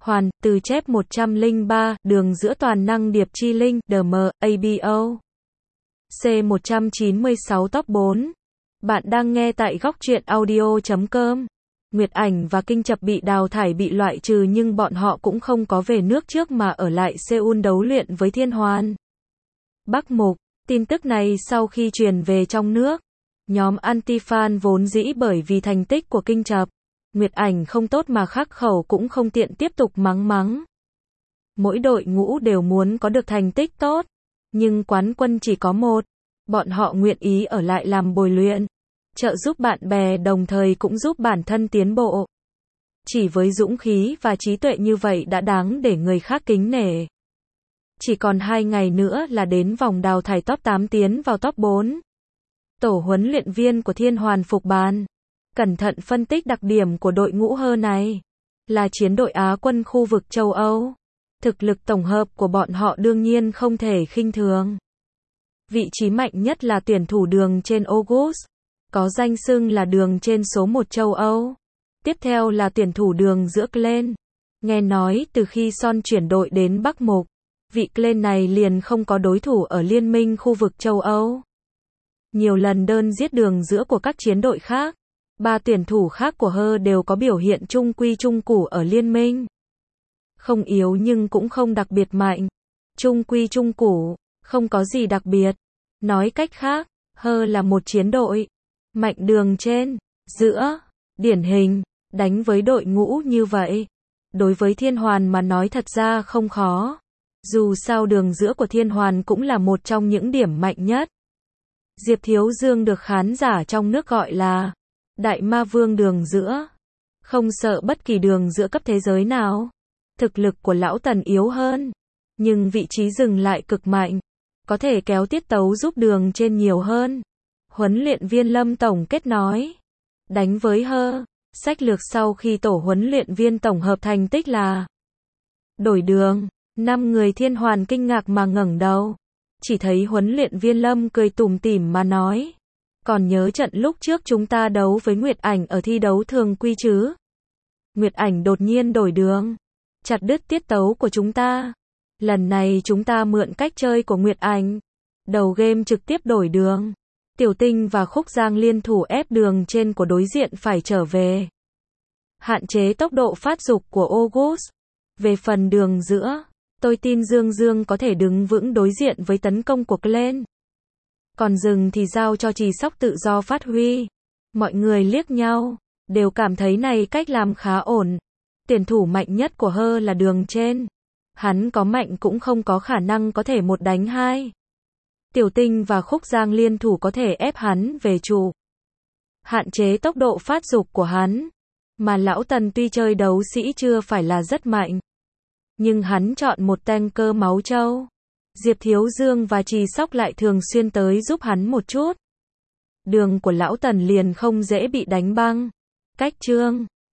Hoàn, từ chép 103, đường giữa toàn năng điệp chi linh, DM, ABO. C196 top 4. Bạn đang nghe tại góc truyện audio.com. Nguyệt Ảnh và Kinh Chập bị đào thải bị loại trừ nhưng bọn họ cũng không có về nước trước mà ở lại Seoul đấu luyện với Thiên Hoàn. Bắc Mục, tin tức này sau khi truyền về trong nước, nhóm anti-fan vốn dĩ bởi vì thành tích của Kinh Chập, Nguyệt Ảnh không tốt mà khắc khẩu cũng không tiện tiếp tục mắng. Mỗi đội ngũ đều muốn có được thành tích tốt, nhưng quán quân chỉ có một, bọn họ nguyện ý ở lại làm bồi luyện, trợ giúp bạn bè đồng thời cũng giúp bản thân tiến bộ. Chỉ với dũng khí và trí tuệ như vậy đã đáng để người khác kính nể. Chỉ còn 2 ngày nữa là đến vòng đào thải top 8 tiến vào top 4. Tổ huấn luyện viên của Thiên Hoàn phục bàn, cẩn thận phân tích đặc điểm của đội ngũ Hơ này. Là chiến đội Á quân khu vực châu Âu. Thực lực tổng hợp của bọn họ đương nhiên không thể khinh thường. Vị trí mạnh nhất là tuyển thủ đường trên August, có danh xưng là đường trên số 1 châu Âu. Tiếp theo là tuyển thủ đường giữa Glenn. Nghe nói từ khi Son chuyển đội đến Bắc Mục, vị Glenn này liền không có đối thủ ở liên minh khu vực châu Âu. Nhiều lần đơn giết đường giữa của các chiến đội khác. 3 tuyển thủ khác của Hơ đều có biểu hiện trung quy trung củ ở liên minh. Không yếu nhưng cũng không đặc biệt mạnh. Trung quy trung củ, không có gì đặc biệt. Nói cách khác, Hơ là một chiến đội mạnh đường trên, giữa, điển hình, đánh với đội ngũ như vậy. Đối với Thiên Hoàn mà nói thật ra không khó. Dù sao đường giữa của Thiên Hoàn cũng là một trong những điểm mạnh nhất. Diệp Thiếu Dương được khán giả trong nước gọi là Đại Ma Vương đường giữa. Không sợ bất kỳ đường giữa cấp thế giới nào. Thực lực của lão Tần yếu hơn, nhưng vị trí dừng lại cực mạnh. Có thể kéo tiết tấu giúp đường trên nhiều hơn. Huấn luyện viên Lâm tổng kết nói. Đánh với Hơ, sách lược sau khi tổ huấn luyện viên tổng hợp thành tích là đổi đường. 5 người Thiên Hoàn kinh ngạc mà ngẩng đầu. Chỉ thấy huấn luyện viên Lâm cười tủm tỉm mà nói. Còn nhớ trận lúc trước chúng ta đấu với Nguyệt Ảnh ở thi đấu thường quy chứ? Nguyệt Ảnh đột nhiên đổi đường, chặt đứt tiết tấu của chúng ta. Lần này chúng ta mượn cách chơi của Nguyệt Ảnh. Đầu game trực tiếp đổi đường. Tiểu Tinh và Khúc Giang liên thủ ép đường trên của đối diện phải trở về. Hạn chế tốc độ phát dục của August. Về phần đường giữa, tôi tin Dương có thể đứng vững đối diện với tấn công của Glenn. Còn rừng thì giao cho Trì Sóc tự do phát huy. Mọi người liếc nhau, đều cảm thấy này cách làm khá ổn. Tuyển thủ mạnh nhất của Hơ là đường trên. Hắn có mạnh cũng không có khả năng có thể 1 đánh 2. Tiểu Tinh và Khúc Giang liên thủ có thể ép hắn về trụ. Hạn chế tốc độ phát dục của hắn. Mà lão Tần tuy chơi đấu sĩ chưa phải là rất mạnh, nhưng hắn chọn một tanker máu trâu. Diệp Thiếu Dương và Trì Sóc lại thường xuyên tới giúp hắn một chút. Đường của lão Tần liền không dễ bị đánh băng. Cách Trương